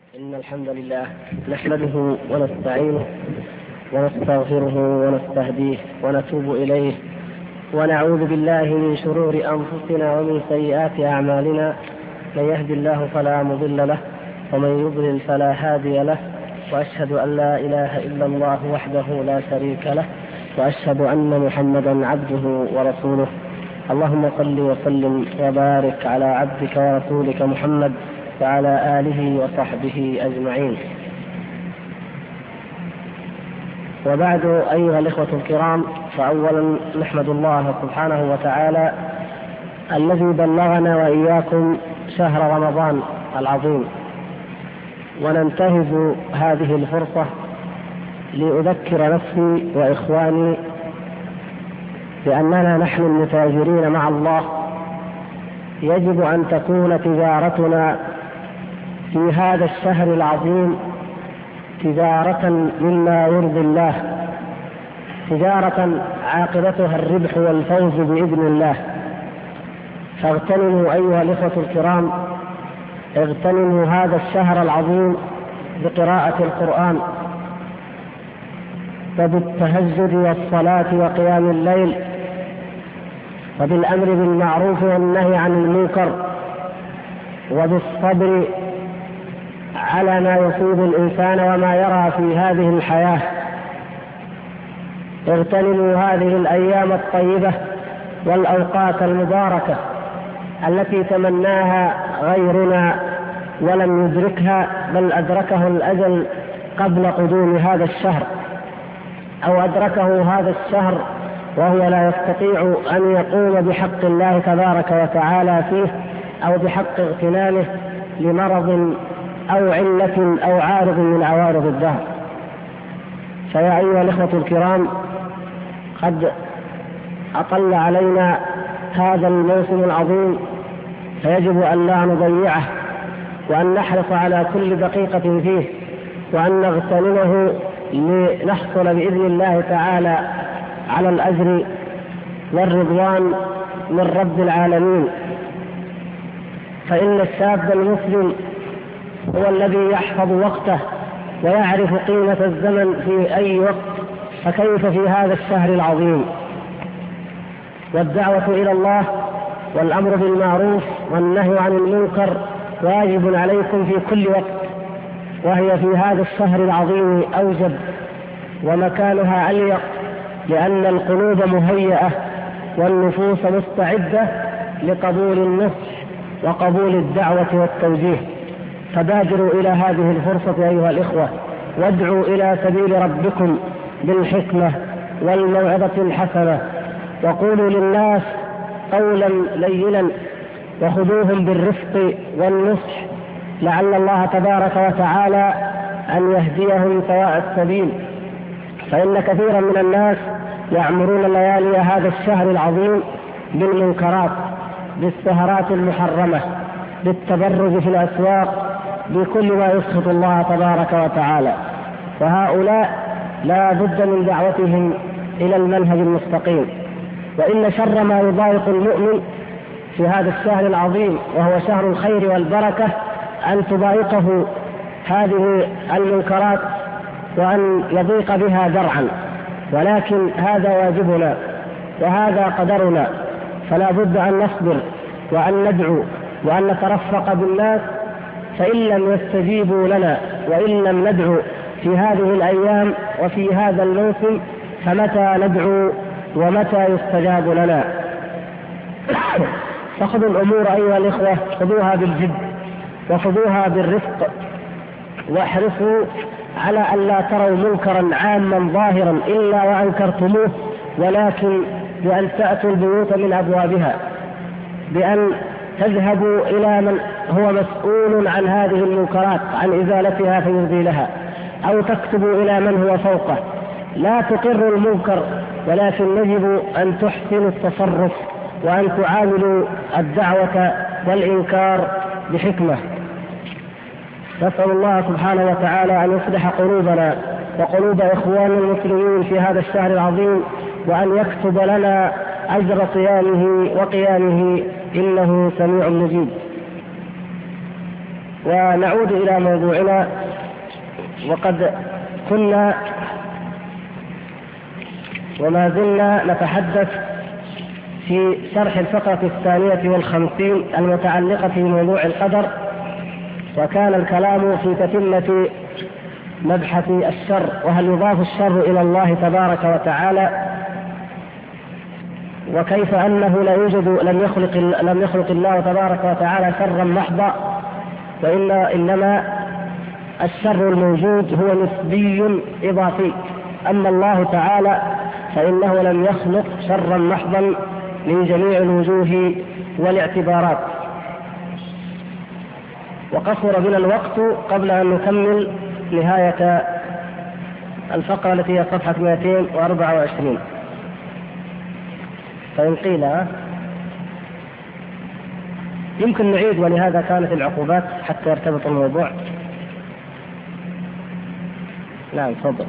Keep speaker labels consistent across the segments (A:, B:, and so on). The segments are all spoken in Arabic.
A: إن الحمد لله نحمده ونستعينه ونستغفره ونستهديه ونتوب إليه ونعوذ بالله من شرور أنفسنا ومن سيئات أعمالنا. من يهد الله فلا مضل له ومن يضلل فلا هادي له، وأشهد أن لا إله إلا الله وحده لا شريك له، وأشهد أن محمدا عبده ورسوله. اللهم صل وسلم وبارك على عبدك ورسولك محمد وعلى آله وصحبه أجمعين. وبعد، أيها الإخوة الكرام، فأولا نحمد الله سبحانه وتعالى الذي بلغنا وإياكم شهر رمضان العظيم، وننتهز هذه الفرصة لأذكر نفسي وإخواني بأننا نحن المتاجرين مع الله يجب أن تكون تجارتنا في هذا الشهر العظيم تجارة مما يرضي الله، تجارة عاقبتها الربح والفوز بإذن الله. فاغتنموا أيها الإخوة الكرام، اغتنموا هذا الشهر العظيم بقراءة القرآن وبالتهجد والصلاة وقيام الليل وبالأمر بالمعروف والنهي عن المنكر وبالصبر على ما يصيب الإنسان وما يرى في هذه الحياة. اغتنموا هذه الأيام الطيبة والأوقات المباركة التي تمناها غيرنا ولم يدركها، بل أدركه الأجل قبل قدوم هذا الشهر، أو أدركه هذا الشهر وهو لا يستطيع أن يقوم بحق الله تبارك وتعالى فيه أو بحق اغتنامه لمرض أو علة أو عارض من عوارض الدهر. فيا أيها الإخوة الكرام، قد أطل علينا هذا الموسم العظيم، فيجب أن لا نضيعه، وأن نحرص على كل دقيقة فيه، وأن نغتنمه لنحصل بإذن الله تعالى على الأجر والرضوان من رب العالمين. فإن الشاب المسلم هو الذي يحفظ وقته ويعرف قيمة الزمن في أي وقت، فكيف في هذا الشهر العظيم؟ والدعوة إلى الله والأمر بالمعروف والنهي عن المنكر واجب عليكم في كل وقت، وهي في هذا الشهر العظيم أوجب ومكانها أليق، لأن القلوب مهيئة والنفوس مستعدة لقبول النصح وقبول الدعوة والتوجيه. فبادروا إلى هذه الفرصة أيها الإخوة، وادعوا إلى سبيل ربكم بالحكمة والموعظة الحسنة، وقولوا للناس قولا لينا، وخذوهم بالرفق والنصح، لعل الله تبارك وتعالى أن يهديهم سواء السبيل. فإن كثيرا من الناس يعمرون ليالي هذا الشهر العظيم بالمنكرات، بالسهرات المحرمة، بالتبرج في الأسواق، بكل ما يسخط الله تبارك وتعالى. وهؤلاء لا بد من دعوتهم إلى المنهج المستقيم. وإن شر ما يضايق المؤمن في هذا الشهر العظيم، وهو شهر الخير والبركة، أن تضايقه هذه المنكرات وأن يضيق بها ذرعا. ولكن هذا واجبنا وهذا قدرنا، فلا بد أن نصبر وأن ندعو وأن نترفق بالناس، فإن لم يستجيبوا لنا وإن لم ندعو في هذه الأيام وفي هذا الموسم، فمتى ندعو ومتى يستجاب لنا؟ فخذوا الأمور أيها الإخوة، خذوها بالجد وخذوها بالرفق، واحرصوا على أن لا تروا منكرا عاما ظاهرا إلا وأنكرتموه، ولكن بأن تأتوا البيوت من أبوابها، بأن تذهبوا إلى من هو مسؤول عن هذه المنكرات، عن إزالتها فيزيلها، أو تكتبوا إلى من هو فوقه. لا تقروا المنكر، ولكن يجب أن تحسنوا التصرف وأن تعاملوا الدعوة والإنكار بحكمة. نسأل الله سبحانه وتعالى أن يصلح قلوبنا وقلوب إخوان المسلمين في هذا الشهر العظيم، وأن يكتب لنا أجر صيامه وقيامه، إنه سميع مجيب. ونعود إلى موضوعنا. وقد كنا وما زلنا نتحدث في شرح الفقرة 52 المتعلقة بموضوع القدر، وكان الكلام في تتمة مبحث الشر، وهل يضاف الشر إلى الله تبارك وتعالى، وكيف أنه لا يوجد لم يخلق الله تبارك وتعالى شرا محضا، إنما الشر الموجود هو نسبي إضافي، أما الله تعالى فإنه لم يخلق شرا محضا من جميع الوجوه والاعتبارات. وقصر بنا الوقت قبل أن نكمل نهاية الفقرة التي هي صفحة 224. فإن قيل يمكن نعيد، ولهذا كانت العقوبات حتى يرتبط الموضوع. نعم تفضل.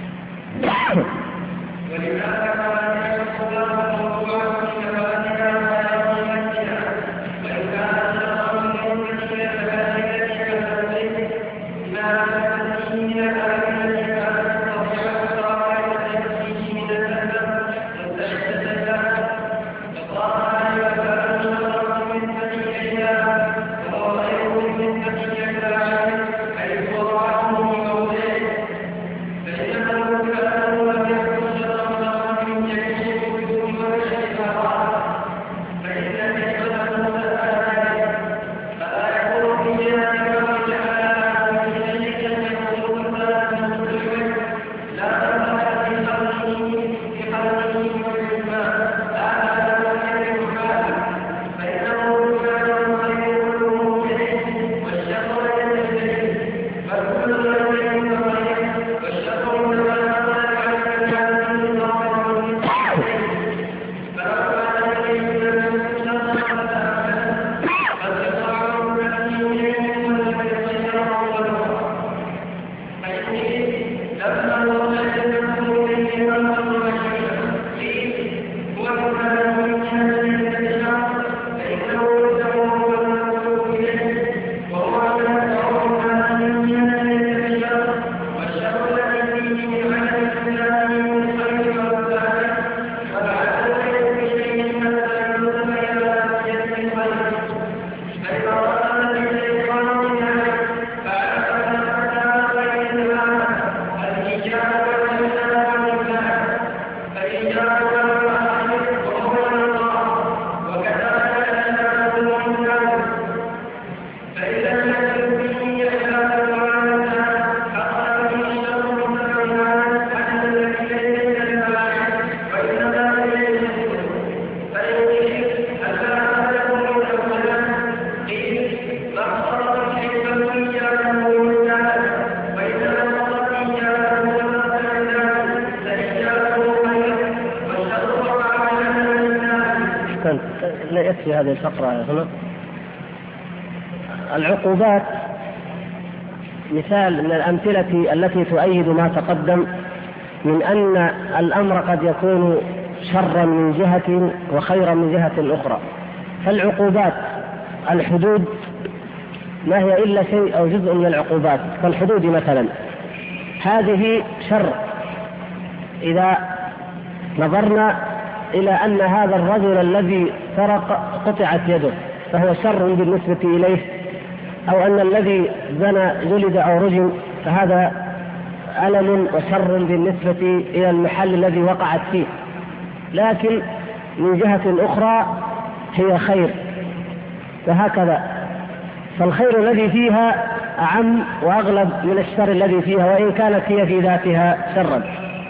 A: لا يكفي هذه الفقرة هنا. العقوبات مثال من الأمثلة التي تؤيد ما تقدم من أن الأمر قد يكون شرا من جهة وخيرا من جهة أخرى. فالعقوبات الحدود ما هي إلا شيء أو جزء من العقوبات، فالحدود مثلا هذه شر إذا نظرنا إلى أن هذا الرجل الذي سرق قطعت يده فهو شر بالنسبة إليه، أو أن الذي زنى جلد أو رجم فهذا ألم وشر بالنسبة إلى المحل الذي وقعت فيه، لكن من جهة أخرى هي خير، وهكذا. فالخير الذي فيها أعم وأغلب من الشر الذي فيها، وإن كانت هي في ذاتها شرا.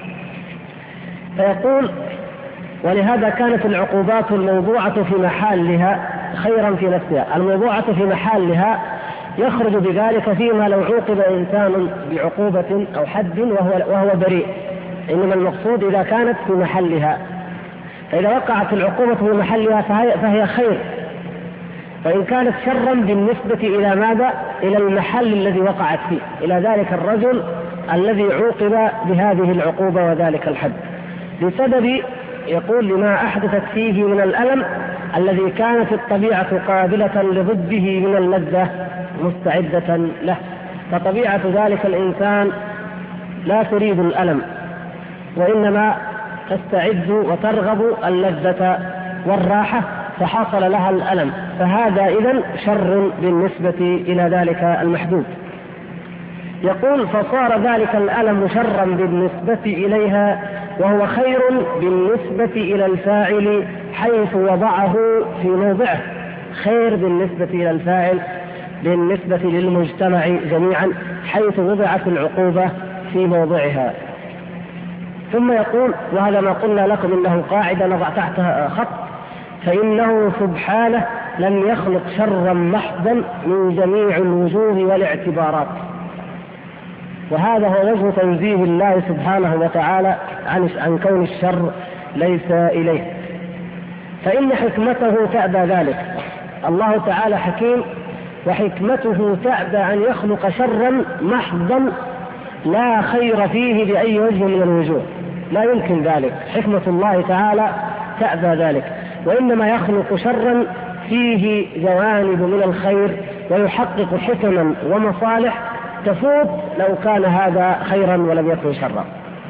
A: فيقول: ولهذا كانت العقوبات الموضوعة في محلها خيرا في نفسها. الموضوعة في محلها يخرج بذلك فيما لو عوقب إنسان بعقوبة أو حد وهو بريء، إنما المقصود إذا كانت في محلها. فإذا وقعت العقوبة في محلها فهي خير، وإن كانت شرا بالنسبة إلى ماذا؟ إلى المحل الذي وقعت فيه، إلى ذلك الرجل الذي عوقب بهذه العقوبة وذلك الحد، بسبب يقول لما أحدثت فيه من الألم الذي كانت الطبيعة قابلة لضده من اللذة مستعدة له. فطبيعة ذلك الإنسان لا تريد الألم، وإنما تستعد وترغب اللذة والراحة، فحصل لها الألم، فهذا إذن شر بالنسبة إلى ذلك المحدود. يقول: فصار ذلك الألم شرا بالنسبة إليها، وهو خير بالنسبة إلى الفاعل حيث وضعه في موضعه. خير بالنسبة إلى الفاعل بالنسبة للمجتمع جميعا حيث وضعت العقوبة في موضعها. ثم يقول، وهذا ما قلنا لكم إنه قاعدة نضع تحتها خط: فإنه سبحانه لم يخلق شرا محضا من جميع الوجوه والاعتبارات. وهذا هو وجه تنزيه الله سبحانه وتعالى عن كون الشر ليس إليه، فإن حكمته تأبى ذلك. الله تعالى حكيم، وحكمته تأبى أن يخلق شرا محضا لا خير فيه بأي وجه من الوجوه، لا يمكن ذلك. حكمة الله تعالى تأبى ذلك، وإنما يخلق شرا فيه جوانب من الخير، ويحقق حكما ومصالح تفوت لو كان هذا خيرا ولم يكن شرا.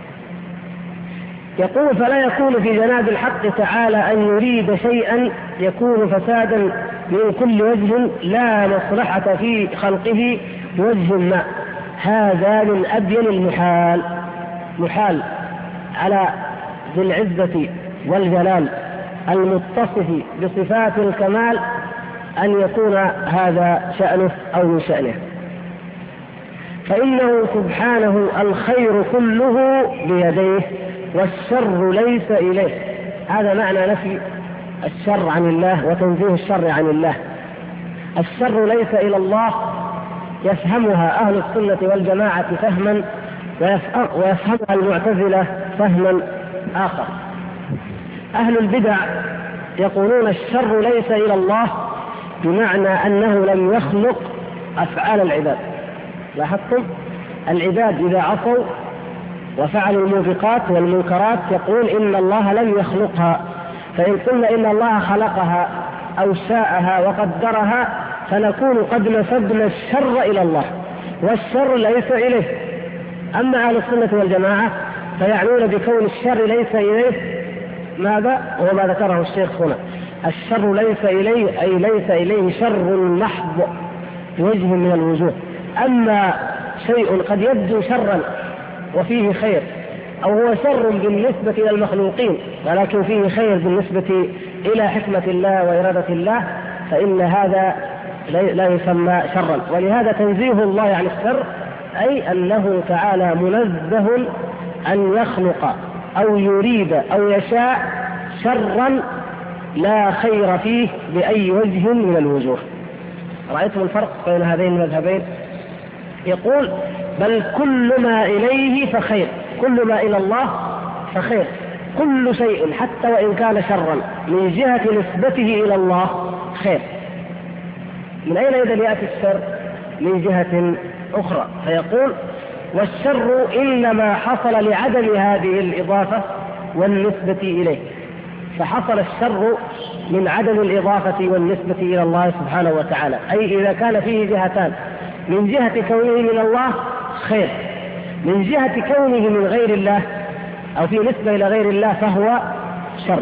A: يقول: فلا يكون في جناب الحق تعالى أن يريد شيئا يكون فسادا من كل وجه لا مصلحة في خلقه بوجه ما. هذا من أبين المحال. محال على ذي العزة والجلال المتصف بصفات الكمال أن يكون هذا شأنه أو من شأنه، فإنه سبحانه الخير كله بيديه والشر ليس إليه. هذا معنى نفي الشر عن الله وتنزيه الشر عن الله. الشر ليس إلى الله يفهمها أهل السنة والجماعة فهما، ويفهمها المعتزلة فهما آخر. أهل البدع يقولون الشر ليس إلى الله بمعنى أنه لم يخلق أفعال العباد. لاحظتم؟ العباد إذا عصوا وفعلوا الموبقات والمنكرات يقول إن الله لم يخلقها، فإن قلنا إن الله خلقها أو شاءها وقدرها فنكون قد نسبنا الشر إلى الله، والشر ليس إليه. أما أهل السنة والجماعة فيعنون بكون الشر ليس إليه ماذا؟ هو ما ذكره الشيخ هنا: الشر ليس إليه، أي ليس إليه شر محض بوجه من الوجوه. أما شيء قد يبدو شرا وفيه خير، أو هو شر بالنسبة إلى المخلوقين ولكن فيه خير بالنسبة إلى حكمة الله وإرادة الله، فإن هذا لا يسمى شرا. ولهذا تنزيه الله عن الشر أي أنه تعالى منزه أن يخلق أو يريد أو يشاء شرا لا خير فيه بأي وجه من الوجوه. رأيتم الفرق بين هذين المذهبين؟ يقول: بل كل ما إليه فخير، كل ما إلى الله فخير، كل شيء حتى وإن كان شرا من جهة نسبته إلى الله خير. من أين إذا يأتي الشر؟ من جهة أخرى. فيقول: والشر إنما حصل لعدم هذه الإضافة والنسبة إليه. فحصل الشر من عدم الإضافة والنسبة إلى الله سبحانه وتعالى، أي إذا كان فيه جهتان: من جهة كونه من الله خير، من جهة كونه من غير الله أو في نسبة إلى غير الله فهو شر.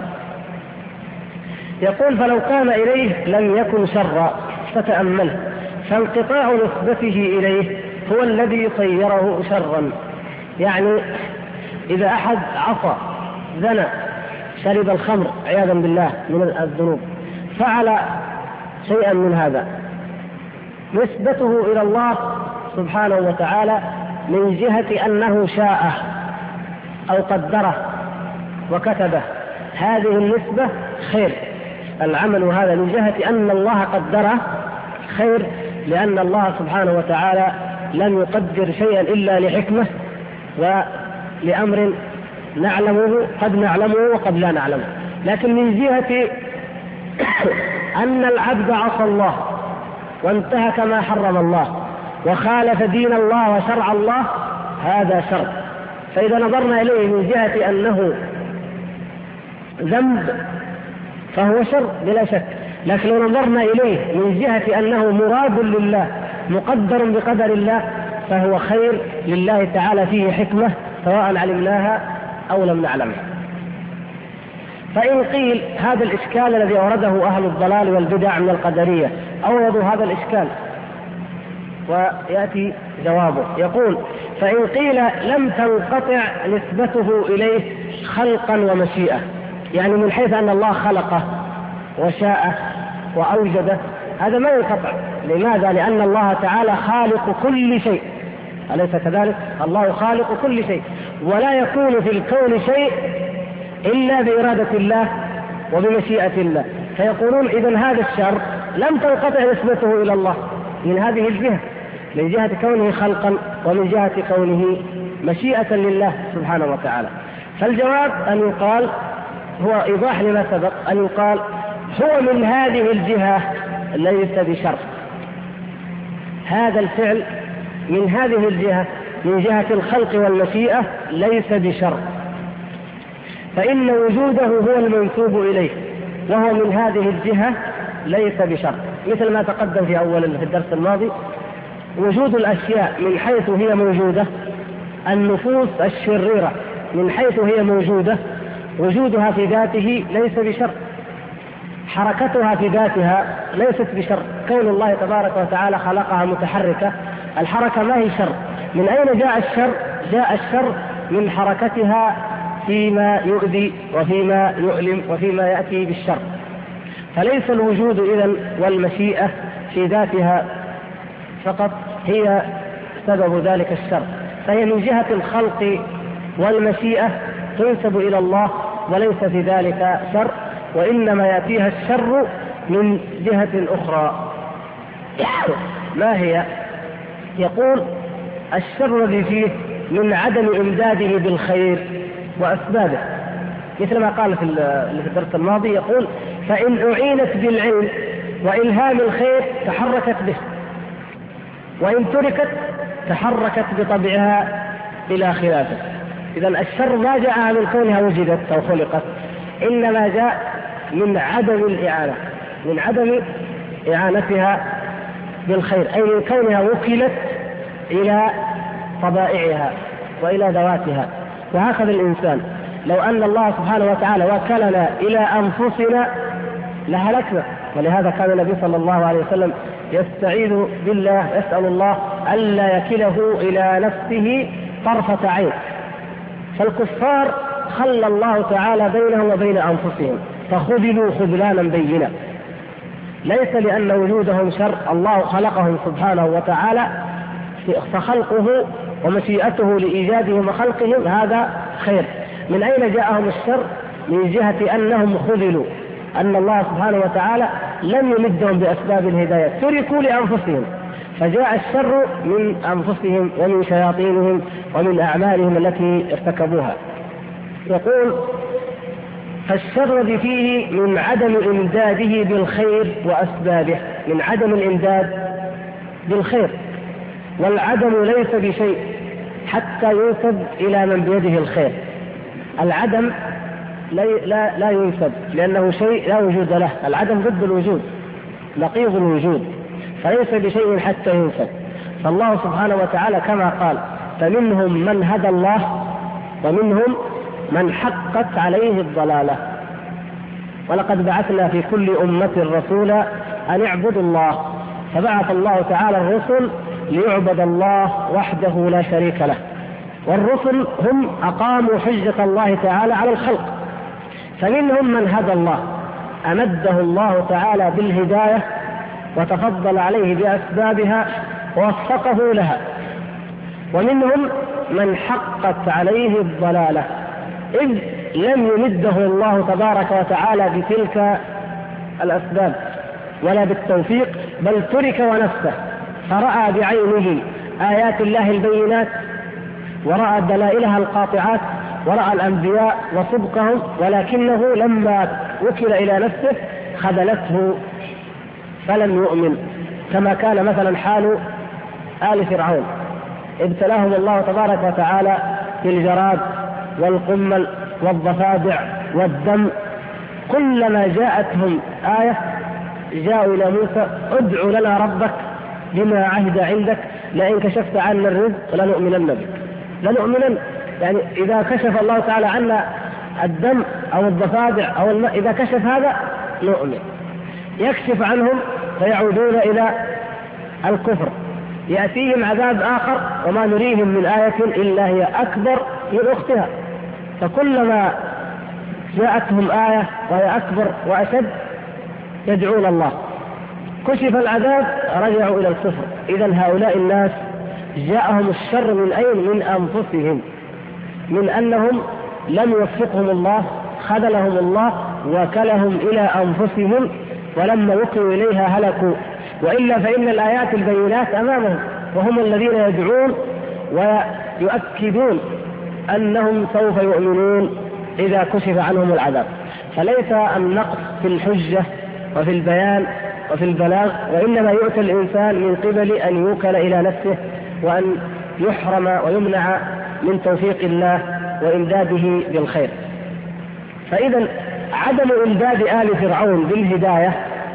A: يقول: فلو كان إليه لم يكن شرا. فتأمله، فانقطاع نسبته إليه هو الذي صيره شرا. يعني إذا أحد عصى، زنى، شرب الخمر عياذا بالله من الذنوب، فعل شيئا من هذا، نسبته إلى الله سبحانه وتعالى من جهة أنه شاءه أو قدره وكتبه، هذه النسبة خير. العمل هذا من جهة أن الله قدره خير، لأن الله سبحانه وتعالى لم يقدر شيئا إلا لحكمة ولأمر نعلمه، قد نعلمه وقد لا نعلمه. لكن من جهة أن العبد عصى الله وانتهك ما حرم الله وخالف دين الله وشرع الله، هذا شر. فإذا نظرنا إليه من جهة أنه ذنب فهو شر بلا شك، لكن لو نظرنا إليه من جهة أنه مراد لله مقدر بقدر الله فهو خير لله تعالى، فيه حكمة سواء علمناها أو لم نعلمها. فإن قيل هذا الإشكال الذي أورده أهل الضلال والبدع من القدرية أوردوا هذا الإشكال، ويأتي جوابه يقول: فإن قيل لم تنقطع نسبته إليه خلقا ومشيئة، يعني من حيث أن الله خلقه وشاءه وأوجده، هذا ما ينقطع. لماذا؟ لأن الله تعالى خالق كل شيء، أليس كذلك؟ الله خالق كل شيء، ولا يكون في الكون شيء إلا بإرادة الله وبمشيئة الله. فيقولون إذن هذا الشر لم تنقطع نسبته إلى الله من هذه الجهة، من جهة كونه خلقا ومن جهة كونه مشيئة لله سبحانه وتعالى. فالجواب أن يقال، هو إيضاح لما سبق، أن يقال هو من هذه الجهة ليس بشر، هذا الفعل من هذه الجهة، من جهة الخلق والمشيئة، ليس بشر، فإن وجوده هو المنسوب إليه، وهو من هذه الجهة ليس بشر. مثل ما تقدم في الدرس الماضي، وجود الأشياء من حيث هي موجودة، النفوس الشريرة من حيث هي موجودة، وجودها في ذاته ليس بشر، حركتها في ذاتها ليست بشر. كون الله تبارك وتعالى خلقها متحركة، الحركة ما هي شر. من أين جاء الشر؟ جاء الشر من حركتها فيما يؤذي وفيما يؤلم وفيما يأتي بالشر. فليس الوجود إذن والمشيئة في ذاتها فقط هي سبب ذلك الشر، فهي من جهة الخلق والمشيئة تنسب إلى الله، وليس في ذلك شر، وإنما يأتيها الشر من جهة أخرى. ما هي؟ يقول: الشر الذي فيه من عدم إمداده بالخير وأسبابه، مثل ما قال في الدرس الماضي، يقول: فإن أعينت بالعلم وإلهام الخير تحركت به، وإن تركت تحركت بطبعها إلى خلافه. إذن الشر ما جاء من كونها وجدت أو خلقت، إنما جاء من عدم الإعانة، من عدم إعانتها بالخير، أي من كونها وكلت إلى طبائعها وإلى ذواتها. وهكذا الإنسان، لو أن الله سبحانه وتعالى وكلنا إلى أنفسنا لهلكنا. ولهذا كان النبي صلى الله عليه وسلم يستعيذ بالله، يسأل الله ألا يكله إلى نفسه طرفة عين. فالكفار خلى الله تعالى بينهم وبين أنفسهم، فخذلوا خذلانا بينا، ليس لأن وجودهم شر، الله خلقهم سبحانه وتعالى، فخلقه ومشيئته لإيجادهم وخلقهم هذا خير. من أين جاءهم الشر؟ من جهة أنهم خذلوا، أن الله سبحانه وتعالى لم يمدهم بأسباب الهداية، تركوا لأنفسهم، فجاء الشر من أنفسهم ومن شياطينهم ومن أعمالهم التي ارتكبوها. يقول: فالشر الذي فيه من عدم إمداده بالخير وأسبابه، من عدم الإمداد بالخير، والعدم ليس بشيء حتى ينسب إلى من بيده الخير. العدم لا ينسب لأنه شيء لا وجود له، العدم ضد الوجود، نقيض الوجود، فليس بشيء حتى ينسب. فالله سبحانه وتعالى كما قال: فمنهم من هدى الله ومنهم من حقت عليه الضلالة، ولقد بعثنا في كل أمة رسولا أن اعبدوا الله، فبعث الله تعالى الرسل ليعبد الله وحده لا شريك له. والرسل هم أقاموا حجة الله تعالى على الخلق. فمنهم من هدى الله، أمده الله تعالى بالهداية وتفضل عليه بأسبابها ووفقه لها. ومنهم من حقت عليه الضلالة، إذ لم يمده الله تبارك وتعالى بتلك الأسباب ولا بالتوفيق، بل ترك ونفسه، فرأى بعينه آيات الله البينات، ورأى دلائلها القاطعات، ورأى الأنبياء وصدقهم، ولكنه لما وكل إلى نفسه خذلته فلم يؤمن، كما كان مثلا حال آل فرعون، ابتلاهم الله تبارك وتعالى بالجراد والقمل والضفادع والدم. كلما جاءتهم آية جاءوا إلى موسى: ادع لنا ربك بما عهد عندك لئن كشفت عنا الرزق لنؤمنن بك. لنؤمنن يعني إذا كشف الله تعالى عنا الدم أو الضفادع أو الماء، إذا كشف هذا نؤمن. يكشف عنهم فيعودون إلى الكفر، يأتيهم عذاب آخر وما نريهم من آية إلا هي أكبر من أختها، فكلما جاءتهم آية وهي أكبر وأشد يدعون الله. كشف العذاب رجعوا إلى الكفر. إذن هؤلاء الناس جاءهم الشر من أين؟ من أنفسهم، من أنهم لم يوفقهم الله، خذلهم الله وكلهم إلى أنفسهم، ولما وقعوا إليها هلكوا. وإلا فإن الآيات البينات أمامهم، وهم الذين يدعون ويؤكدون أنهم سوف يؤمنون إذا كشف عنهم العذاب. فليس النقص في الحجة وفي البيان وفي البلاغ، وإنما يؤتى الإنسان من قبل أن يوكل إلى نفسه وأن يحرم ويمنع من توفيق الله وإمداده بالخير. فإذا عدم إمداد آل فرعون بالهداية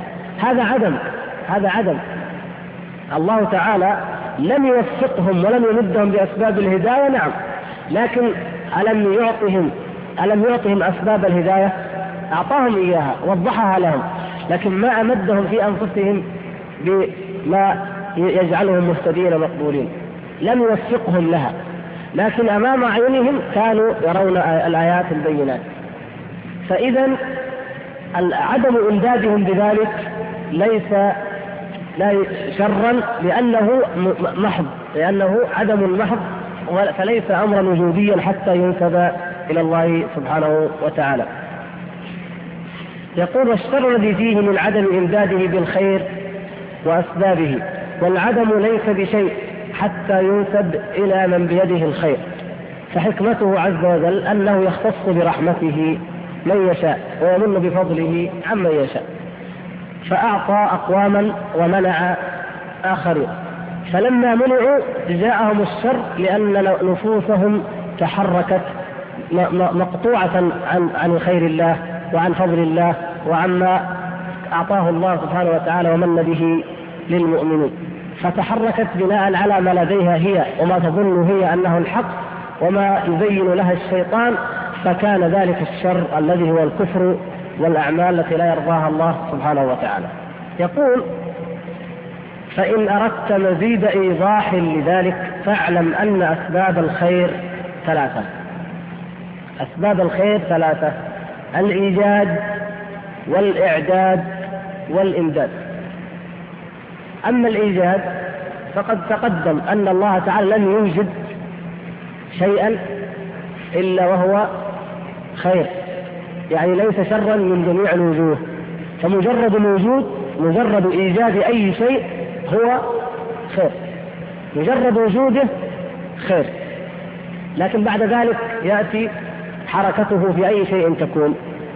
A: هذا عدم. الله تعالى لم يوفقهم ولم يمدهم بأسباب الهداية، نعم، لكن ألم يعطهم أسباب الهداية؟ أعطاهم إياها، وضحها لهم، لكن ما أمدهم في أنفسهم بما يجعلهم مهتدين مقبولين. لم يوفقهم لها، لكن أمام عينهم كانوا يرون الآيات البينات. فإذا عدم إمدادهم بذلك ليس شرا، لأنه عدم محض، فليس أمرا وجوديا حتى ينسب إلى الله سبحانه وتعالى. يقول: والشر الذي فيه من عدم إمداده بالخير وأسبابه، والعدم ليس بشيء حتى ينسب إلى من بيده الخير، فحكمته عز وجل أنه يختص برحمته من يشاء ويمن بفضله عمن يشاء، فأعطى أقواما ومنع آخرين. فلما منعوا جاءهم الشر لأن نفوسهم تحركت مقطوعة عن خير الله وعن فضل الله وعما أعطاه الله سبحانه وتعالى ومن به للمؤمنين، فتحركت بناء على ما لديها هي وما تظن هي أنه الحق وما يبين لها الشيطان، فكان ذلك الشر الذي هو الكفر والأعمال التي لا يرضاها الله سبحانه وتعالى. يقول: فإن أردت مزيد إيضاح لذلك فاعلم أن أسباب الخير ثلاثة. أسباب الخير ثلاثة: الإيجاد والإعداد والإمداد. أما الإيجاد فقد تقدم أن الله تعالى لم يوجد شيئا إلا وهو خير، يعني ليس شرا من جميع الوجوه، فمجرد الوجود، مجرد إيجاد أي شيء هو خير، مجرد وجوده خير، لكن بعد ذلك يأتي حركته في أي شيء تكون.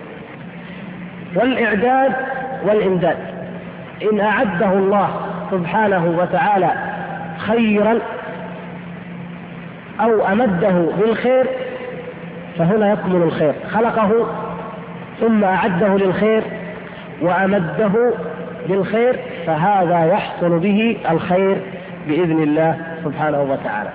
A: والإعداد والإمداد: إن أعده الله سبحانه وتعالى خيرا أو أمده بالخير فهنا يكمل الخير، خلقه ثم أعده للخير وأمده بالخير، فهذا يحصل به الخير بإذن الله سبحانه وتعالى.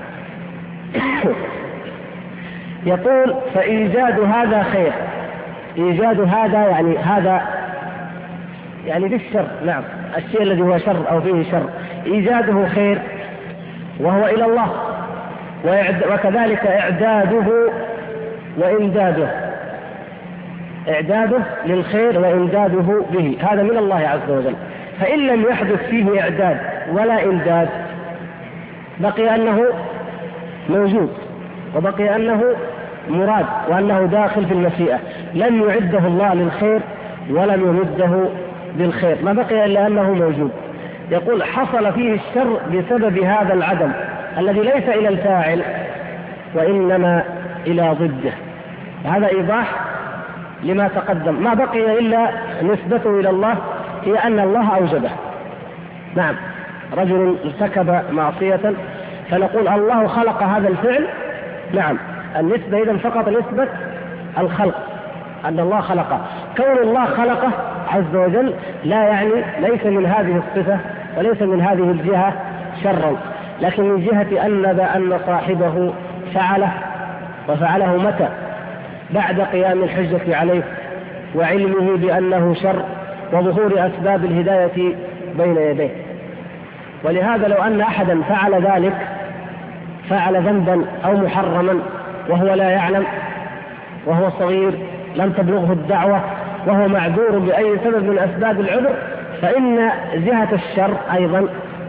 A: يقول: فإيجاد هذا خير. إيجاد هذا يعني بالشر، نعم، الشيء الذي هو شر أو فيه شر إيجاده خير وهو إلى الله، وكذلك إعداده وإمداده، إعداده للخير وإمداده به، هذا من الله عز وجل. فإن لم يحدث فيه إعداد ولا إمداد بقي أنه موجود وبقي أنه مراد وأنه داخل في المشيئة، لم يعده الله للخير ولم يمده بالخير، ما بقي إلا أنه موجود. يقول: حصل فيه الشر بسبب هذا العدم الذي ليس إلى الفاعل وإنما إلى ضده. هذا إيضاح لما تقدم، ما بقي إلا نسبته إلى الله، هي أن الله أوجده. نعم، رجل ارتكب معصية فنقول الله خلق هذا الفعل، نعم، النسبة إذن فقط نسبة الخلق، أن الله خلقه. كون الله خلقه عز وجل لا يعني، ليس من هذه الصفة وليس من هذه الجهة شرا، لكن من جهة أن صاحبه فعله، وفعله متى؟ بعد قيام الحجة عليه وعلمه بأنه شر وظهور أسباب الهداية بين يديه. ولهذا لو أن أحدا فعل ذلك، فعل ذنبا أو محرما وهو لا يعلم، وهو صغير لم تبلغه الدعوة، وهو معذور بأي سبب من أسباب العذر، فإن جهة الشر أيضا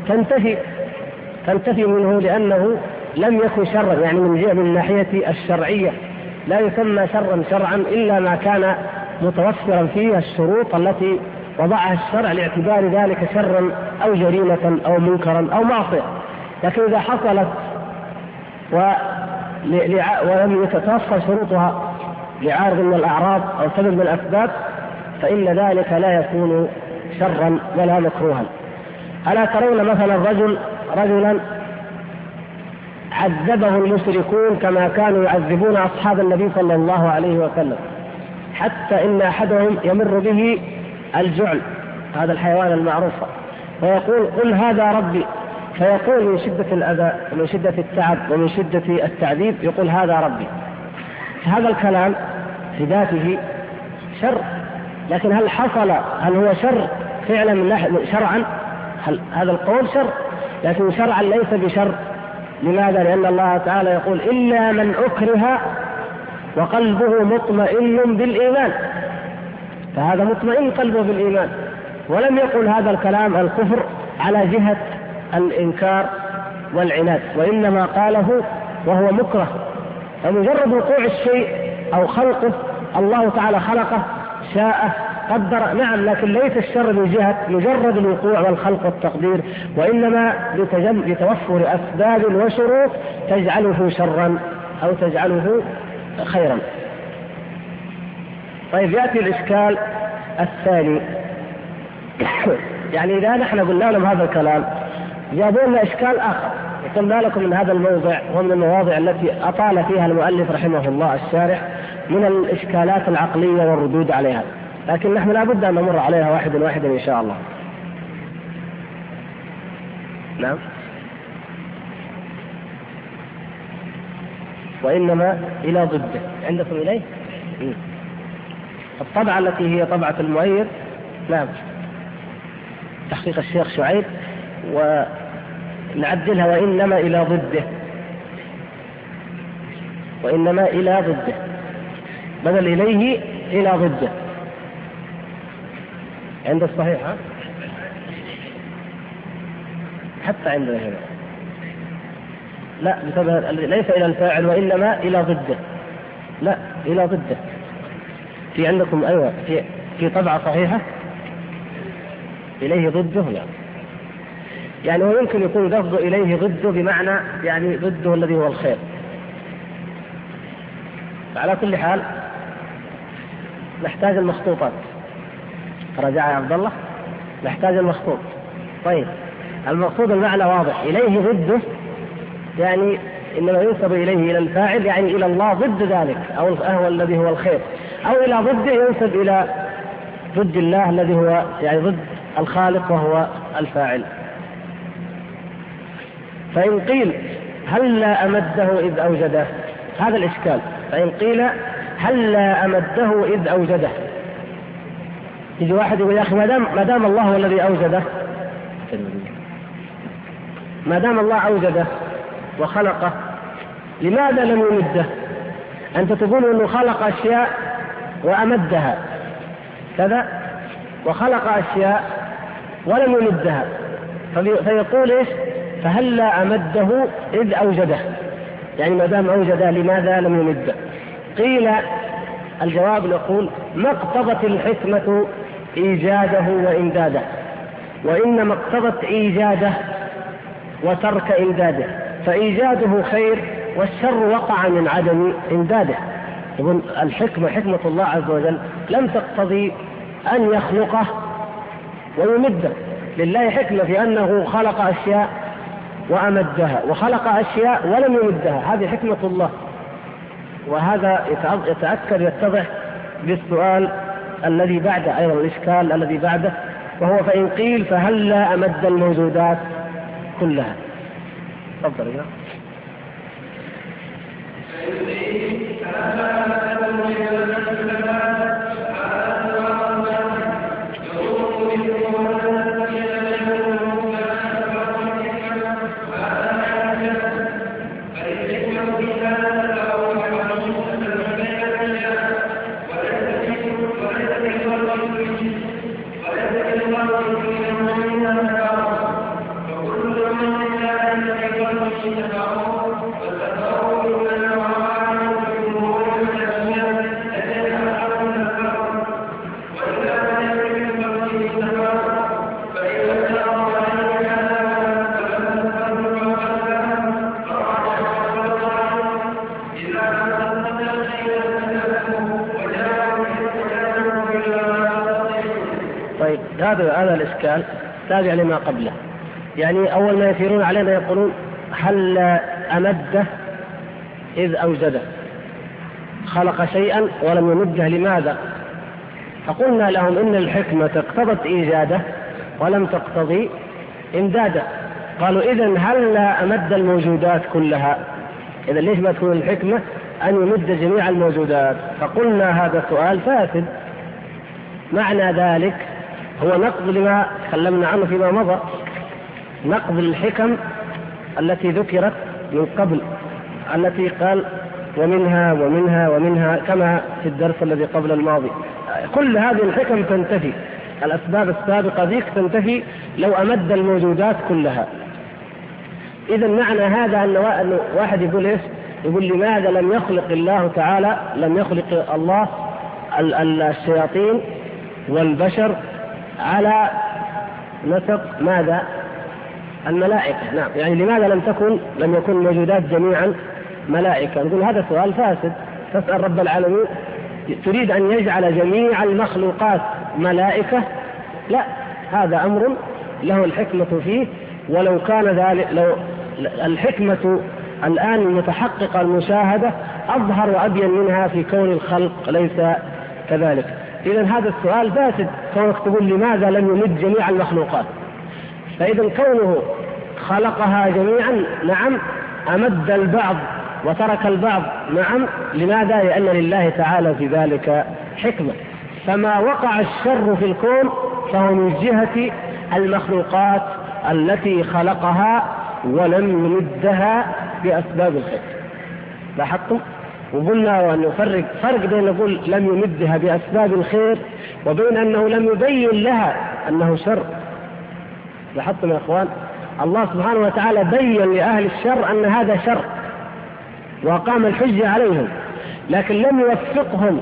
A: تنتفي منه، لأنه لم يكن شرا، يعني من الناحية الشرعية لا يسمى شرا شرعا إلا ما كان متوفرا فيه الشروط التي وضعها الشرع لاعتبار ذلك شرا أو جريمة أو منكرا أو معصية. لكن إذا حصلت ولم يتتوفر شروطها لعارض من الأعراض أو سبب من الأسباب، فإن ذلك لا يكون شرا ولا مكروها. ألا ترون مثلا رجلا عذبه المشركون كما كانوا يعذبون أصحاب النبي صلى الله عليه وسلم، حتى إن أحدهم يمر به الجعل، هذا الحيوان المعروف، ويقول قل هذا ربي، فيقول من شدة الأذى ومن شدة التعب ومن شدة التعذيب يقول هذا ربي. هذا الكلام في ذاته شر، لكن هل هو شر فعلا من ناحية شرعا؟ هذا القول شر، لكن شرعا ليس بشر. لماذا؟ لأن الله تعالى يقول إلا من أكره وقلبه مطمئن بالإيمان، فهذا مطمئن قلبه بالإيمان، ولم يقل هذا الكلام الكفر على جهة الإنكار والعناد، وإنما قاله وهو مكره. فمجرد وقوع الشيء أو خلقه، الله تعالى خلقه شاء قدر، نعم، لكن ليس الشر من جهة مجرد الوقوع والخلق والتقدير، وإنما بتوفر أسباب وشروط تجعله شرا أو تجعله خيرا. طيب، يأتي الإشكال الثاني. يعني إذا نحن قلنا لهم هذا الكلام جابوا لنا إشكال آخر، قلنا لكم من هذا الموضع ومن المواضع التي أطال فيها المؤلف رحمه الله الشارح من الإشكالات العقلية والردود عليها، لكن نحن لا بد أن نمر عليها واحدا واحدا إن شاء الله. نعم. وإنما إلى ضده عندكم إليه الطبعة التي هي طبعة المؤيد، نعم، تحقيق الشيخ شعيب، ونعدلها وإنما إلى ضده، وإنما إلى ضده بدل إليه إلى ضده عند الصحيح، حتى عندنا هنا لا، ليس إلى الفاعل وإنما إلى ضده، لا، إلى ضده. في عندكم أيوة في طبعة صحيحة إليه ضده، لا، يعني هو يمكن يكون لفظ إليه ضده بمعنى يعني ضده الذي هو الخير. على كل حال نحتاج المخطوطات. رجع يا عبد الله، نحتاج المخطوط. طيب، المقصود المعنى واضح، إليه ضده يعني إنما ينسب إليه إلى الفاعل، يعني إلى الله ضد ذلك، أو هو الذي هو الخير، أو إلى ضده ينسب إلى ضد الله الذي هو يعني ضد الخالق وهو الفاعل. فإن قيل هل لا أمده إذ أوجده، هذا الإشكال. فإن قيل هل لا أمده إذ أوجده، يجي واحد يقول يا أخي ما دام الله هو الذي أوجده، ما دام الله أوجده وخلقه لماذا لم يمده؟ أنت تقول أنه خلق أشياء وأمدها كذا، وخلق أشياء ولم يمدها، فيقول إيش؟ فهل لا أمده إذ أوجده، يعني ما دام أوجده لماذا لم يمده؟ قيل الجواب يقول ما اقتضت الحكمة إيجاده وإمداده، وإنما اقتضت إيجاده وترك إمداده، فإيجاده خير والشر وقع من عدم إمداده. يقول الحكمة، حكمة الله عز وجل لم تقتضي أن يخلقه ويمده، لله حكمة في أنه خلق أشياء وأمدها، وخلق أشياء ولم يمدها، هذه حكمة الله. وهذا يتأكد يتضح بالسؤال الذي بعده، أيضا الإشكال الذي بعده، وهو فإن قيل فهلا أمد الموجودات كلها. تفضل يا هذا الإشكال تابع لما قبله. يعني أول ما يثيرون علينا يقولون هل أمده إذ أوجده، خلق شيئا ولم يمده لماذا؟ فقلنا لهم إن الحكمة اقتضت إيجاده ولم تقتضي إمداده. قالوا إذن هل أمد الموجودات كلها؟ إذن ليش ما تكون الحكمة أن يمد جميع الموجودات؟ فقلنا هذا سؤال فاسد. معنى ذلك هو نقض لما تكلمنا عنه فيما مضى، نقض الحكم التي ذكرت من قبل، التي قال ومنها ومنها ومنها كما في الدرس الذي قبل الماضي. كل هذه الحكم تنتفي، الأسباب السابقة ذيك تنتفي لو أمد الموجودات كلها. إذا معنى هذا أن واحد يقول إيش؟ يقول لماذا لم يخلق الله تعالى، لم يخلق الله الشياطين والبشر على نسق ماذا؟ الملائكة. نعم، يعني لماذا لم يكن موجودات جميعا ملائكة؟ نقول هذا سؤال فاسد. تسأل رب العالمين تريد أن يجعل جميع المخلوقات ملائكة؟ لا، هذا أمر له الحكمة فيه. ولو كان ذلك، لو الحكمة الآن المتحققة المشاهدة أظهر وأبين منها في كون الخلق ليس كذلك. إذن هذا السؤال فاسد، كونك تقول لماذا لم يمد جميع المخلوقات. فإذا كونه خلقها جميعا نعم، أمد البعض وترك البعض نعم. لماذا؟ لأن لله تعالى في ذلك حكمة. فما وقع الشر في الكون فهو من جهة المخلوقات التي خلقها ولم يمدها بأسباب الخير. لاحظتم؟ وقلنا أن نفرق فرق بين نقول لم يمدها بأسباب الخير وبين أنه لم يبين لها أنه شر. لاحظتم يا أخوان؟ الله سبحانه وتعالى بين لأهل الشر أن هذا شر وقام الحجة عليهم، لكن لم يوفقهم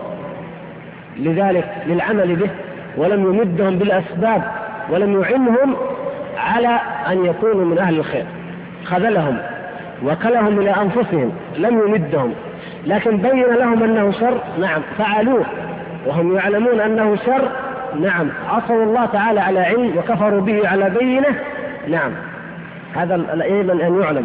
A: لذلك للعمل به، ولم يمدهم بالأسباب، ولم يعنهم على أن يكونوا من أهل الخير. خذلهم وكلهم إلى أنفسهم، لم يمدهم، لكن بين لهم أنه شر نعم، فعلوه وهم يعلمون أنه شر نعم، عصوا الله تعالى على علم وكفروا به على بينة نعم. هذا أيضا أن يعلم.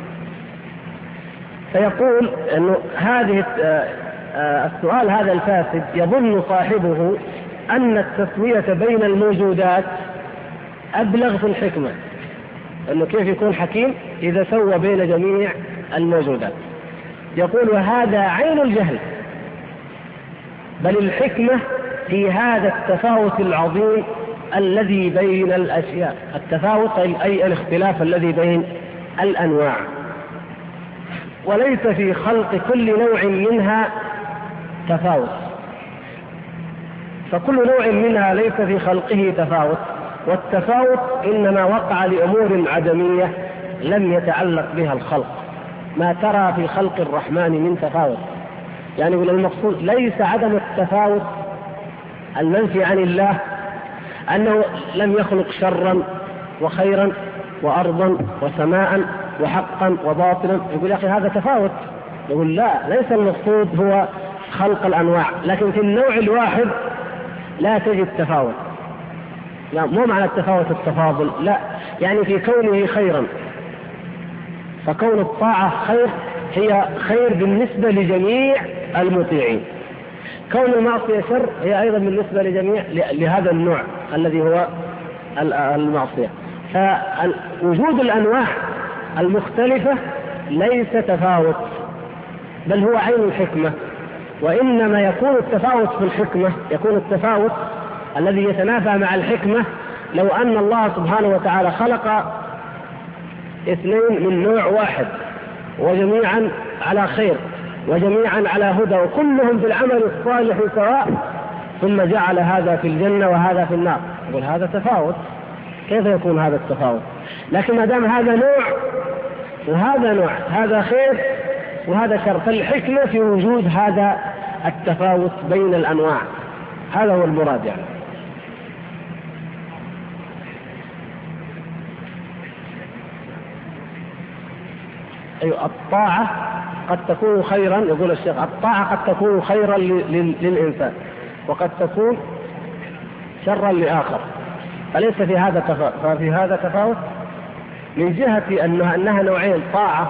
A: فيقول أنه هذه السؤال هذا الفاسد يظن صاحبه أن التسوية بين الموجودات أبلغ في الحكمة، أنه كيف يكون حكيم إذا سوى بين جميع الموجودات. يقول وهذا عين الجهل، بل الحكمة في هذا التفاوت العظيم الذي بين الأشياء. التفاوت أي الاختلاف الذي بين الأنواع، وليس في خلق كل نوع منها تفاوت. فكل نوع منها ليس في خلقه تفاوت، والتفاوت إنما وقع لأمور عدمية لم يتعلق بها الخلق. ما ترى في خلق الرحمن من تفاوت، يعني المقصود ليس عدم التفاوت المنفي عن الله أنه لم يخلق شرا وخيرا وأرضا وسماء وحقا وباطلا. يقول يا أخي هذا تفاوت. يقول لا، ليس المقصود هو خلق الأنواع، لكن في النوع الواحد لا تجد تفاوت. لا، مو معنى التفاوت التفاضل، لا، يعني في كونه خيرا، فكون الطاعة خير هي خير بالنسبة لجميع المطيعين. كون المعصية شر هي أيضا بالنسبة لجميع لهذا النوع الذي هو المعصية. فوجود الأنواع المختلفة ليس تفاوت، بل هو عين الحكمة. وإنما يكون التفاوت في الحكمة، يكون التفاوت الذي يتنافى مع الحكمة لو أن الله سبحانه وتعالى خلق اثنين من نوع واحد وجميعا على خير وجميعا على هدى وكلهم في العمل الصالح سواء، ثم جعل هذا في الجنة وهذا في النار، يقول هذا تفاوت. كيف يكون هذا التفاوت؟ لكن ما دام هذا نوع وهذا نوع، هذا خير وهذا شر، فالحكمة في وجود هذا التفاوت بين الأنواع، هذا هو المراد يعني. أيوة، الطاعة قد تكون خيرا، يقول الشيخ الطاعة قد تكون خيرا للإنسان وقد تكون شرا لآخر، فليس في هذا تفاوت. ففي هذا تفاوت من جهة أنها نوعين، طاعة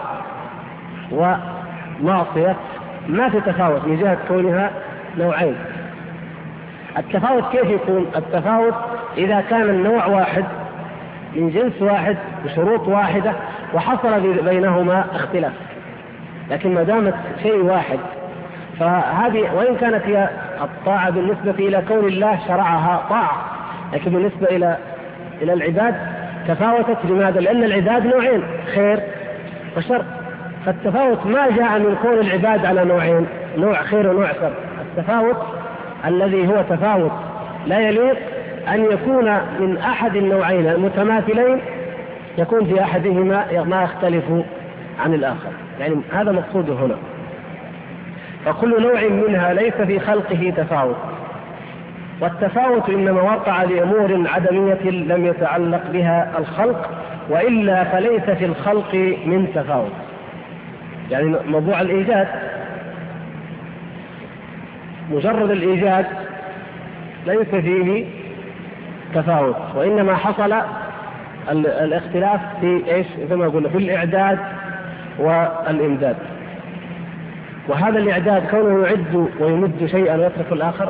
A: ومعصية، ما في تفاوت من جهة كونها نوعين. التفاوت كيف يكون؟ التفاوت إذا كان النوع واحد من جنس واحد بشروط واحدة وحصل بينهما اختلاف، لكن ما دامت شيء واحد فهذه، وإن كانت هي الطاعة بالنسبة إلى كون الله شرعها طاعة، لكن بالنسبة إلى العباد تفاوتت. لماذا؟ لأن العباد نوعين، خير وشر، فالتفاوت ما جاء من كون العباد على نوعين، نوع خير ونوع شر. التفاوت الذي هو تفاوت لا يليق أن يكون من أحد النوعين المتماثلين يكون في أحدهما ما يختلف عن الآخر، يعني هذا مقصوده هنا. فكل نوع منها ليس في خلقه تفاوت، والتفاوت إنما وقع لأمور عدمية لم يتعلق بها الخلق، وإلا فليس في الخلق من تفاوت. يعني موضوع الإيجاد، مجرد الإيجاد ليس فيه تفاوت، وإنما حصل الاختلاف في إيش؟ كما قلنا في الإعداد والإمداد. وهذا الإعداد كونه يعد ويمد شيئا ويترك الآخر.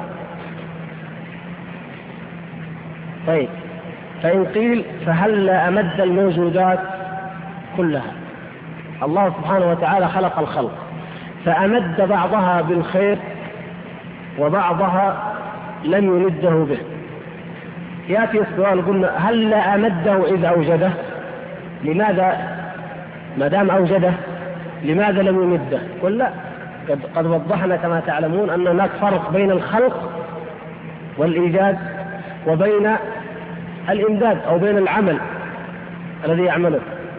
A: طيب، فإن قيل فهل أمد الموجودات كلها؟ الله سبحانه وتعالى خلق الخلق فأمد بعضها بالخير وبعضها لم يمده به. يأتي السؤال، قلنا هل أمده إذ أوجده؟ لماذا ما دام أوجده لماذا لم يمده؟ قل لا، قد وضحنا كما تعلمون أن هناك فرق بين الخلق والإيجاد وبين الإمداد أو بين العمل الذي يعمله.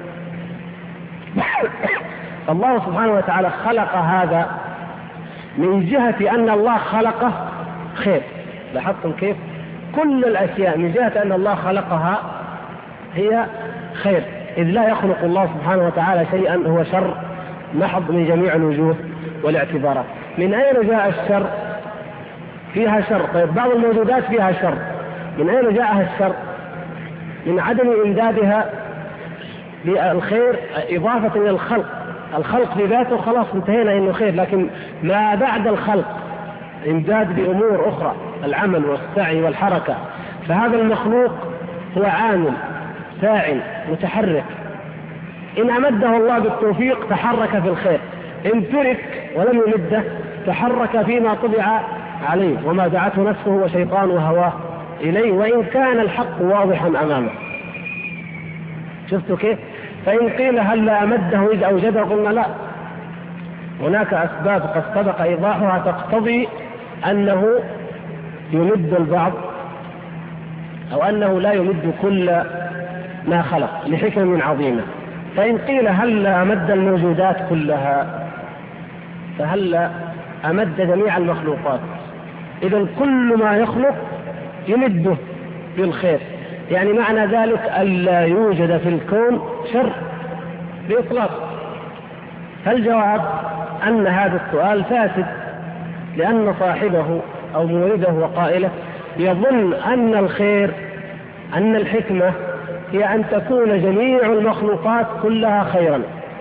A: الله سبحانه وتعالى خلق هذا من جهة أن الله خلقه خير. لاحظتم كيف؟ كل الأشياء من جهة أن الله خلقها هي خير، إذ لا يخلق الله سبحانه وتعالى شيئا هو شر محض من جميع الوجوه والاعتبارات. من أين جاء الشر؟ فيها شر. طيب، بعض الموجودات فيها شر، من أين جاءها الشر؟ من عدم إمدادها بالخير إضافة إلى الخلق. الخلق بذاته خلاص انتهينا إنه خير، لكن ما بعد الخلق إمداد بأمور أخرى، العمل والسعي والحركة. فهذا المخلوق هو عامل ساعٍ متحرك، إن أمده الله بالتوفيق تحرك في الخير، إن ترك ولم يمده تحرك فيما طبع عليه وما دعته نفسه وشيطان وهواه إليه، وإن كان الحق واضحا أمامه. شفتوا كيف؟ فإن قيل هل أمده إذ أوجده؟ قلنا لا، هناك أسباب قد سبق إيضاحها تقتضي أنه يمد البعض أو أنه لا يمد كل ما خلق لحكم عظيمة. فإن قيل هل أمد الموجودات كلها؟ فهل أمد جميع المخلوقات؟ إذن كل ما يخلق يمده بالخير، يعني معنى ذلك ألا يوجد في الكون شر بإطلاق. فالجواب أن هذا السؤال فاسد، لأن صاحبه أو مورده وقائله يظن أن الخير، أن الحكمة هي أن تكون جميع المخلوقات كلها خيرا.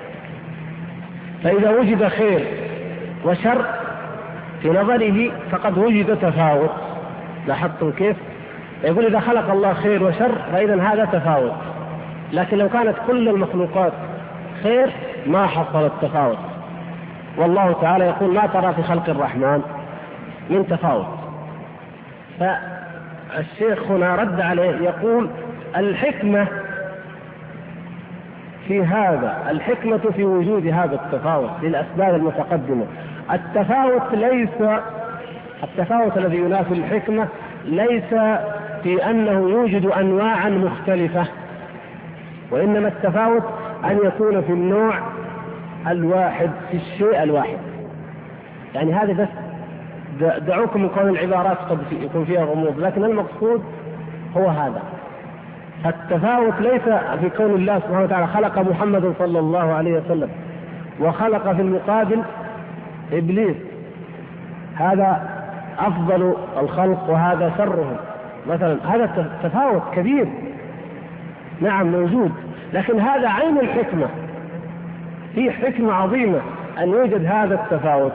A: فإذا وجد خير وشر في نظره فقد وجد تفاوت. لاحظتم كيف؟ يقول إذا خلق الله خير وشر فإذا هذا تفاوت، لكن لو كانت كل المخلوقات خير ما حصل التفاوت. والله تعالى يقول ما ترى في خلق الرحمن من تفاوت. فالشيخ هنا رد عليه يقول الحكمة في هذا، الحكمة في وجود هذا التفاوت للأسباب المتقدمة. التفاوت الذي ينافي الحكمة ليس في أنه يوجد أنواعا مختلفة، وإنما التفاوت أن يكون في النوع الواحد، في الشيء الواحد. يعني هذا بس دعوكم من كون العبارات قد يكون فيها غموض، لكن المقصود هو هذا. التفاوت ليس في كون الله سبحانه وتعالى خلق محمد صلى الله عليه وسلم وخلق في المقابل إبليس، هذا أفضل الخلق وهذا شرهم مثلا، هذا تفاوت كبير نعم موجود، لكن هذا عين الحكمة، في حكمة عظيمة أن يوجد هذا التفاوت.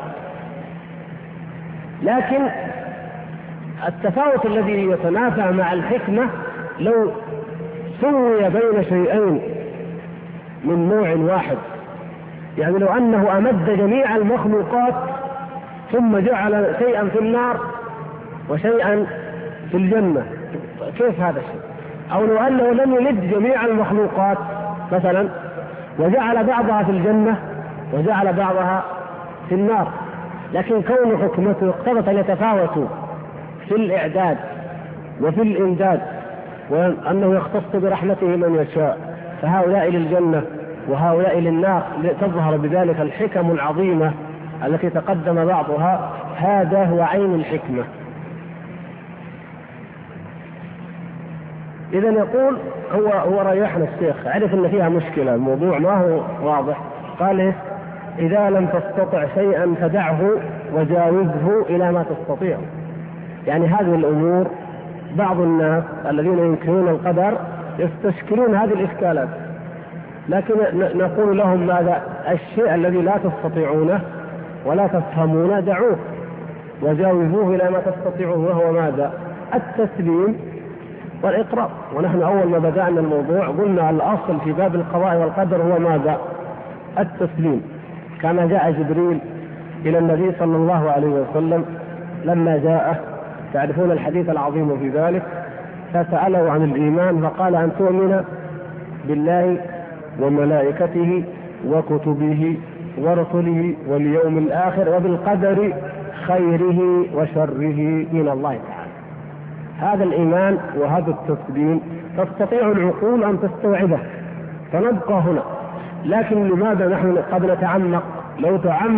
A: لكن التفاوت الذي يتنافى مع الحكمة لو سوي بين شيئين من نوع واحد، يعني لو أنه أمد جميع المخلوقات ثم جعل شيئا في النار وشيئا في الجنة، كيف هذا الشيء؟ أو لو أنه لم يمد جميع المخلوقات مثلا وجعل بعضها في الجنة وجعل بعضها في النار، لكن كون حكمته اقتضت أن يتفاوتوا في الإعداد وفي الإمداد، وأنه يختص برحمته من يشاء، فهؤلاء للجنة وهؤلاء للنار، تظهر بذلك الحكم العظيمة التي تقدم بعضها. هذا هو عين الحكمة. إذن يقول هو ريحنا الشيخ، عرف أن فيها مشكلة، الموضوع ما هو واضح. قال إذا لم تستطع شيئا فدعه وجاوزه إلى ما تستطيع. يعني هذه الأمور بعض الناس الذين ينكرون القدر يستشكلون هذه الإشكالات، لكن نقول لهم ماذا؟ الشيء الذي لا تستطيعونه ولا تفهمونه دعوه وجاوزوه إلى ما تستطيعون، وهو ماذا؟ التسليم والإقرار. ونحن أول ما بدأنا الموضوع قلنا الأصل في باب القضاء والقدر هو ماذا؟ التسليم. كما جاء جبريل إلى النبي صلى الله عليه وسلم لما جاءه، تعرفون الحديث العظيم في ذلك، فسأله عن الإيمان فقال أن تؤمن بالله وملائكته وكتبه ورسله واليوم الآخر وبالقدر خيره وشره من الله تعالى. هذا الإيمان وهذا التسليم تستطيع العقول أن تستوعبه، فنبقى هنا. لكن لماذا نحن قد نتعمق؟ لو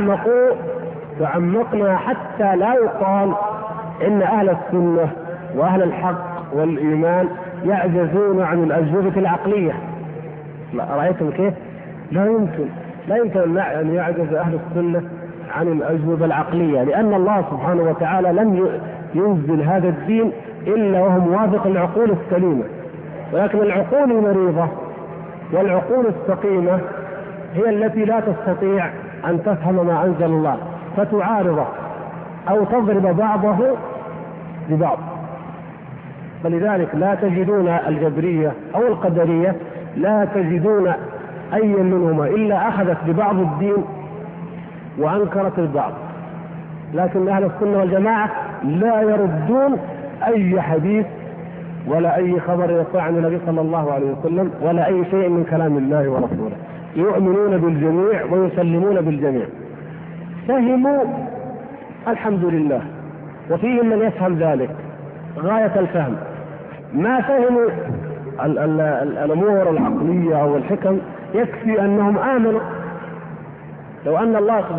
A: تعمقنا حتى لا يقال إن أهل السنة وأهل الحق والإيمان يعجزون عن الأجوبة العقلية. رأيتم كيف؟ لا يمكن أن يعجز أهل السنة عن الأجوبة العقلية، لأن الله سبحانه وتعالى لم ينزل هذا الدين إلا وهو موافق العقول السليمة. ولكن العقول المريضة والعقول السقيمة هي التي لا تستطيع أن تفهم ما أنزل الله، فتعارضه أو تضرب بعضه ببعض. فلذلك لا تجدون الجبرية أو القدرية، لا تجدون أي منهما إلا أخذت ببعض الدين وأنكرت البعض. لكن أهل السنة والجماعة لا يردون أي حديث ولا أي خبر يطلع عن النبي صلى الله عليه وسلم ولا أي شيء من كلام الله ورسوله، يؤمنون بالجميع ويسلمون بالجميع. فهموا الحمد لله، وفيهم من يفهم ذلك غاية الفهم. ما فهموا الأمور العقلية أو الحكم يكفي أنهم آمنوا. لو أن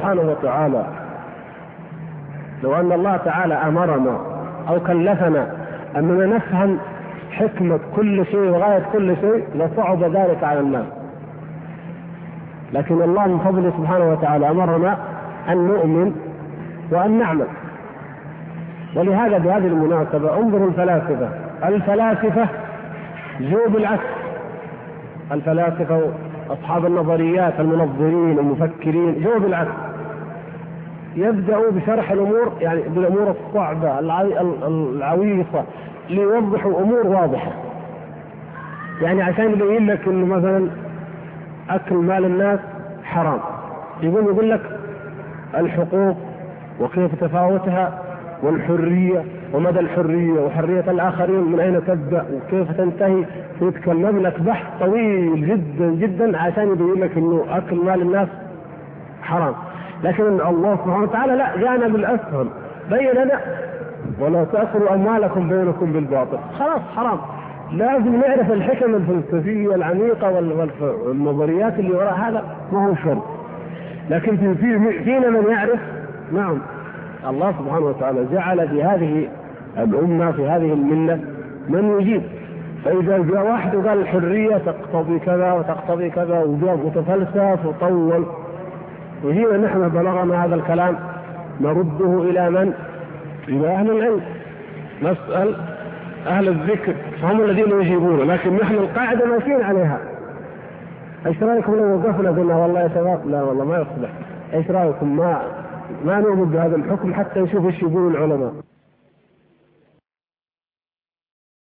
A: الله تعالى أمرنا أو كلفنا أننا نفهم حكمة كل شيء وغاية كل شيء لصعب ذلك على الناس، لكن الله من فضله سبحانه وتعالى أمرنا أن نؤمن وأن نعمل. ولهذا بهذه المناسبة انظروا الفلاسفة جو بالعكس. الفلاسفة أصحاب النظريات المنظرين المفكرين جو بالعكس، يبدأوا بشرح الأمور، يعني بالأمور الصعبة العويصة،
B: ليوضحوا أمور واضحة. يعني عشان يبين لك إنه مثلا أكل مال الناس حرام، يقول لك الحقوق وكيف تفاوتها والحرية ومدى الحرية وحرية الآخرين من أين تبدأ وكيف تنتهي، ويتكلم لك بحث طويل جدا جدا عشان يبين لك إنه أكل مال الناس حرام. لكن الله سبحانه وتعالى لا، جاءنا بالأسهل، بين لنا ولا تأكلوا أموالكم بينكم بالباطل، خلاص حرام. لازم نعرف الحكم الفلسفية العميقة والنظريات اللي وراء هذا، ما هو شرط. لكن فينا من يعرف. نعم، الله سبحانه وتعالى جعل في هذه الأمة في هذه الملة من يجيب. فإذا جاء واحد وقال الحرية تقتضي كذا وتقتضي كذا وجاء متفلسف وطول، وجينا نحن بلغنا هذا الكلام نرده إلى من؟ إلى أهل العلم، نسأل أهل الذكر هم الذين يجيبون. لكن نحن القاعدة ماشيين عليها. ايش رايكم لو وقفنا قلنا والله يا شباب لا والله ما يصلح، ايش رايكم ما نؤمن بهذا الحكم حتى نشوف ايش يقول العلماء؟